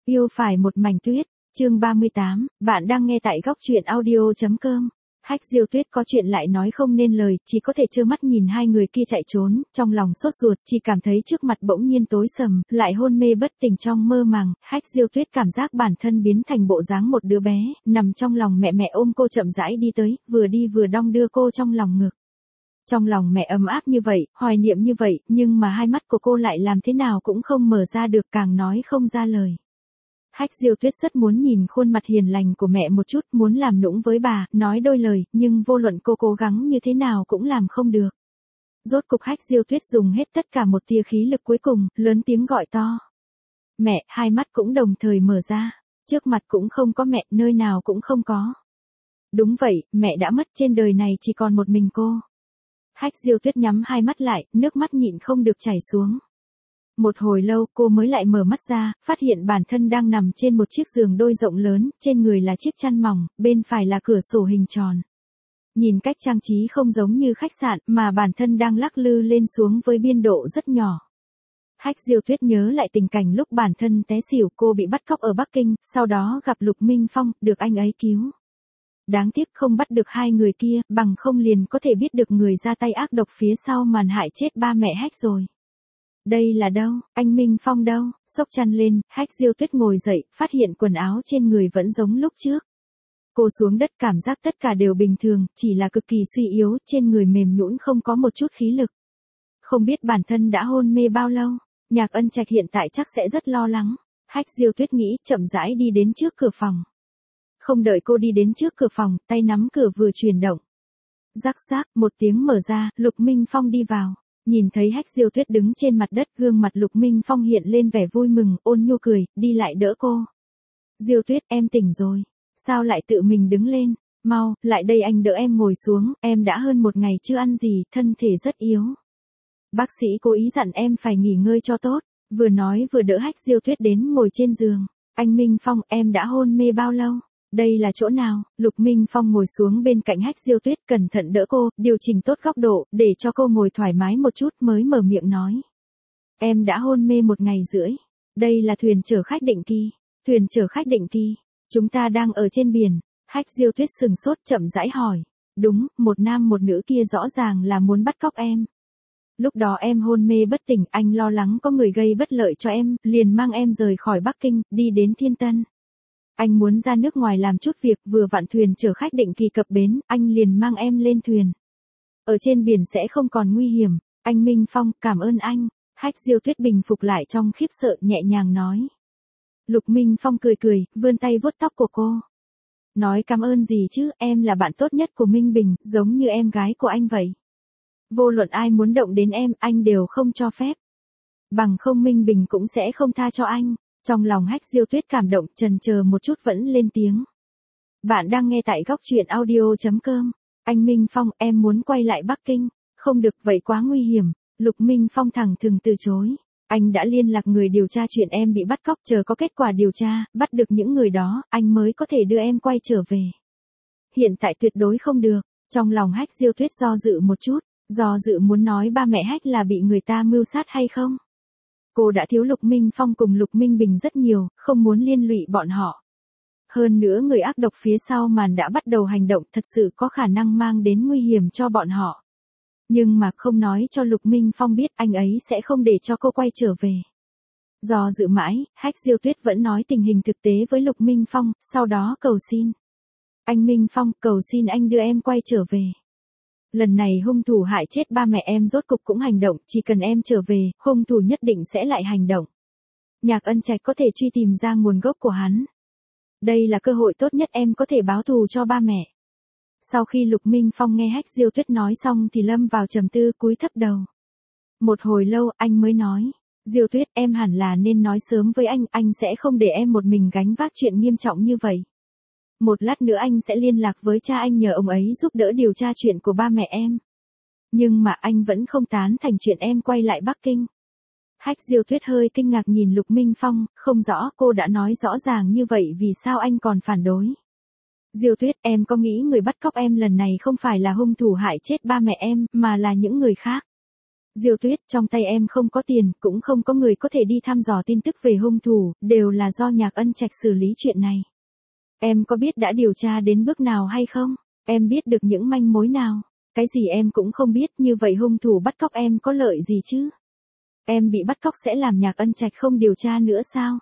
Yêu phải một mảnh tuyết, chương 38, bạn đang nghe tại góc truyện audio.com. Hách Diêu Tuyết có chuyện lại nói không nên lời, chỉ có thể trơ mắt nhìn hai người kia chạy trốn, trong lòng sốt ruột, chỉ cảm thấy trước mặt bỗng nhiên tối sầm, lại hôn mê bất tỉnh trong mơ màng. Hách Diêu Tuyết cảm giác bản thân biến thành bộ dáng một đứa bé, nằm trong lòng mẹ, mẹ ôm cô chậm rãi đi tới, vừa đi vừa đong đưa cô trong lòng ngực. Trong lòng mẹ ấm áp như vậy, hoài niệm như vậy, nhưng mà hai mắt của cô lại làm thế nào cũng không mở ra được, càng nói không ra lời. Hách Diêu Tuyết rất muốn nhìn khuôn mặt hiền lành của mẹ một chút, muốn làm nũng với bà, nói đôi lời, nhưng vô luận cô cố gắng như thế nào cũng làm không được. Rốt cục Hách Diêu Tuyết dùng hết tất cả một tia khí lực cuối cùng, lớn tiếng gọi to. Mẹ, hai mắt cũng đồng thời mở ra. Trước mặt cũng không có mẹ, nơi nào cũng không có. Đúng vậy, mẹ đã mất, trên đời này chỉ còn một mình cô. Hách Diêu Tuyết nhắm hai mắt lại, nước mắt nhịn không được chảy xuống. Một hồi lâu cô mới lại mở mắt ra, phát hiện bản thân đang nằm trên một chiếc giường đôi rộng lớn, trên người là chiếc chăn mỏng, bên phải là cửa sổ hình tròn. Nhìn cách trang trí không giống như khách sạn, mà bản thân đang lắc lư lên xuống với biên độ rất nhỏ. Hách Diêu Tuyết nhớ lại tình cảnh lúc bản thân té xỉu, cô bị bắt cóc ở Bắc Kinh, sau đó gặp Lục Minh Phong, được anh ấy cứu. Đáng tiếc không bắt được hai người kia, bằng không liền có thể biết được người ra tay ác độc phía sau màn hại chết ba mẹ Hách rồi. Đây là đâu, anh Minh Phong đâu? Xốc chăn lên, Hách Diêu Tuyết ngồi dậy, phát hiện quần áo trên người vẫn giống lúc trước. Cô xuống đất cảm giác tất cả đều bình thường, chỉ là cực kỳ suy yếu, trên người mềm nhũn không có một chút khí lực. Không biết bản thân đã hôn mê bao lâu, Nhạc Ân Trạch hiện tại chắc sẽ rất lo lắng. Hách Diêu Tuyết nghĩ, chậm rãi đi đến trước cửa phòng. Không đợi cô đi đến trước cửa phòng, tay nắm cửa vừa chuyển động. Rắc rác, một tiếng mở ra, Lục Minh Phong đi vào. Nhìn thấy Hách Diêu Tuyết đứng trên mặt đất, gương mặt Lục Minh Phong hiện lên vẻ vui mừng, ôn nhu cười, đi lại đỡ cô. Diêu Tuyết, em tỉnh rồi. Sao lại tự mình đứng lên? Mau, lại đây anh đỡ em ngồi xuống, em đã hơn một ngày chưa ăn gì, thân thể rất yếu. Bác sĩ cố ý dặn em phải nghỉ ngơi cho tốt. Vừa nói vừa đỡ Hách Diêu Tuyết đến ngồi trên giường. Anh Minh Phong, em đã hôn mê bao lâu? Đây là chỗ nào? Lục Minh Phong ngồi xuống bên cạnh Hách Diêu Tuyết, cẩn thận đỡ cô, điều chỉnh tốt góc độ, để cho cô ngồi thoải mái một chút mới mở miệng nói. Em đã hôn mê 1 ngày rưỡi. Đây là thuyền chở khách Định Kỳ. Thuyền chở khách Định Kỳ. Chúng ta đang ở trên biển. Hách Diêu Tuyết sừng sốt chậm rãi hỏi. Đúng, một nam một nữ kia rõ ràng là muốn bắt cóc em. Lúc đó em hôn mê bất tỉnh, anh lo lắng có người gây bất lợi cho em, liền mang em rời khỏi Bắc Kinh, đi đến Thiên Tân. Anh muốn ra nước ngoài làm chút việc, vừa vặn thuyền chở khách Định Kỳ cập bến, anh liền mang em lên thuyền. Ở trên biển sẽ không còn nguy hiểm. Anh Minh Phong, cảm ơn anh. Hách Diêu Tuyết bình phục lại trong khiếp sợ, nhẹ nhàng nói. Lục Minh Phong cười cười, vươn tay vuốt tóc của cô. Nói cảm ơn gì chứ, em là bạn tốt nhất của Minh Bình, giống như em gái của anh vậy. Vô luận ai muốn động đến em, anh đều không cho phép. Bằng không Minh Bình cũng sẽ không tha cho anh. Trong lòng Hách Diêu Tuyết cảm động, chần chờ một chút vẫn lên tiếng. Bạn đang nghe tại góc truyện audio.com. Anh Minh Phong, em muốn quay lại Bắc Kinh. Không được, vậy quá nguy hiểm. Lục Minh Phong thẳng thừng từ chối. Anh đã liên lạc người điều tra chuyện em bị bắt cóc, chờ có kết quả điều tra, bắt được những người đó, anh mới có thể đưa em quay trở về. Hiện tại tuyệt đối không được. Trong lòng Hách Diêu Tuyết do dự một chút, do dự muốn nói ba mẹ Hách là bị người ta mưu sát hay không. Cô đã thiếu Lục Minh Phong cùng Lục Minh Bình rất nhiều, không muốn liên lụy bọn họ. Hơn nữa người ác độc phía sau màn đã bắt đầu hành động, thật sự có khả năng mang đến nguy hiểm cho bọn họ. Nhưng mà không nói cho Lục Minh Phong biết, anh ấy sẽ không để cho cô quay trở về. Do dự mãi, Hách Diêu Tuyết vẫn nói tình hình thực tế với Lục Minh Phong, sau đó cầu xin. Anh Minh Phong, cầu xin anh đưa em quay trở về. Lần này hung thủ hại chết ba mẹ em rốt cục cũng hành động, chỉ cần em trở về, hung thủ nhất định sẽ lại hành động. Nhạc Ân Trạch có thể truy tìm ra nguồn gốc của hắn. Đây là cơ hội tốt nhất em có thể báo thù cho ba mẹ. Sau khi Lục Minh Phong nghe Hách Diêu Tuyết nói xong thì lâm vào trầm tư, cúi thấp đầu. Một hồi lâu anh mới nói. Diêu Tuyết, em hẳn là nên nói sớm với anh sẽ không để em một mình gánh vác chuyện nghiêm trọng như vậy. Một lát nữa anh sẽ liên lạc với cha anh nhờ ông ấy giúp đỡ điều tra chuyện của ba mẹ em. Nhưng mà anh vẫn không tán thành chuyện em quay lại Bắc Kinh. Hách Diêu Tuyết hơi kinh ngạc nhìn Lục Minh Phong, không rõ cô đã nói rõ ràng như vậy vì sao anh còn phản đối. Diêu Tuyết, em có nghĩ người bắt cóc em lần này không phải là hung thủ hại chết ba mẹ em, mà là những người khác. Diêu Tuyết, trong tay em không có tiền, cũng không có người có thể đi thăm dò tin tức về hung thủ, đều là do Nhạc Ân Trạch xử lý chuyện này. Em có biết đã điều tra đến bước nào hay không? Em biết được những manh mối nào? Cái gì em cũng không biết, như vậy hung thủ bắt cóc em có lợi gì chứ? Em bị bắt cóc sẽ làm Nhạc Ân Trạch không điều tra nữa sao?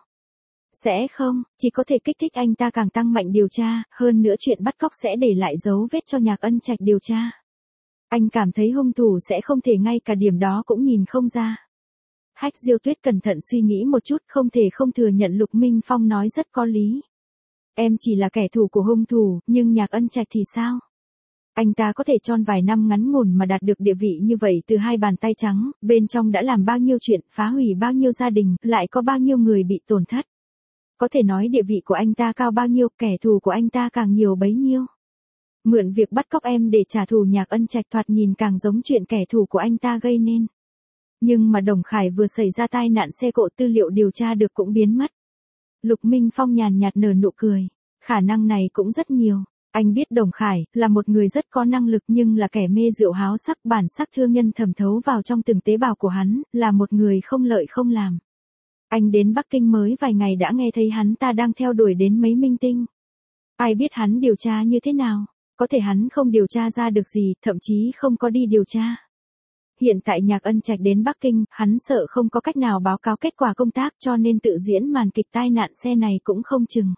Sẽ không, chỉ có thể kích thích anh ta càng tăng mạnh điều tra, hơn nữa chuyện bắt cóc sẽ để lại dấu vết cho Nhạc Ân Trạch điều tra. Anh cảm thấy hung thủ sẽ không thể ngay cả điểm đó cũng nhìn không ra. Hách Diêu Tuyết cẩn thận suy nghĩ một chút, không thể không thừa nhận Lục Minh Phong nói rất có lý. Em chỉ là kẻ thù của hung thủ, nhưng Nhạc Ân Trạch thì sao? Anh ta có thể tròn vài năm ngắn ngủn mà đạt được địa vị như vậy từ hai bàn tay trắng, bên trong đã làm bao nhiêu chuyện, phá hủy bao nhiêu gia đình, lại có bao nhiêu người bị tổn thất. Có thể nói địa vị của anh ta cao bao nhiêu, kẻ thù của anh ta càng nhiều bấy nhiêu. Mượn việc bắt cóc em để trả thù Nhạc Ân Trạch thoạt nhìn càng giống chuyện kẻ thù của anh ta gây nên. Nhưng mà Đồng Khải vừa xảy ra tai nạn xe cộ, tư liệu điều tra được cũng biến mất. Lục Minh Phong nhàn nhạt nở nụ cười. Khả năng này cũng rất nhiều. Anh biết Đồng Khải là một người rất có năng lực nhưng là kẻ mê rượu háo sắc, bản sắc thương nhân thẩm thấu vào trong từng tế bào của hắn, là một người không lợi không làm. Anh đến Bắc Kinh mới vài ngày đã nghe thấy hắn ta đang theo đuổi đến mấy minh tinh. Ai biết hắn điều tra như thế nào? Có thể hắn không điều tra ra được gì, thậm chí không có đi điều tra. Hiện tại Nhạc Ân Trạch đến Bắc Kinh, hắn sợ không có cách nào báo cáo kết quả công tác cho nên tự diễn màn kịch tai nạn xe này cũng không chừng.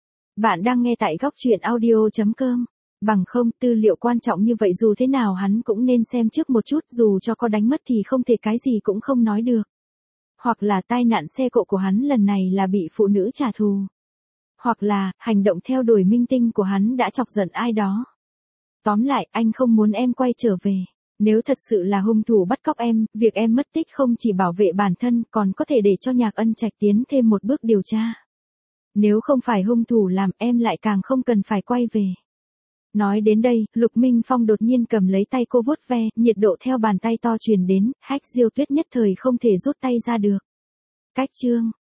Bạn đang nghe tại góc truyện audio.com. Bằng không, tư liệu quan trọng như vậy dù thế nào hắn cũng nên xem trước một chút, dù cho có đánh mất thì không thể cái gì cũng không nói được. Hoặc là tai nạn xe cộ của hắn lần này là bị phụ nữ trả thù. Hoặc là, hành động theo đuổi minh tinh của hắn đã chọc giận ai đó. Tóm lại, anh không muốn em quay trở về. Nếu thật sự là hung thủ bắt cóc em, việc em mất tích không chỉ bảo vệ bản thân còn có thể để cho Nhạc Ân Trạch tiến thêm một bước điều tra. Nếu không phải hung thủ làm, em lại càng không cần phải quay về. Nói đến đây, Lục Minh Phong đột nhiên cầm lấy tay cô vuốt ve, nhiệt độ theo bàn tay to truyền đến, Hách Diêu Tuyết nhất thời không thể rút tay ra được. Cách chương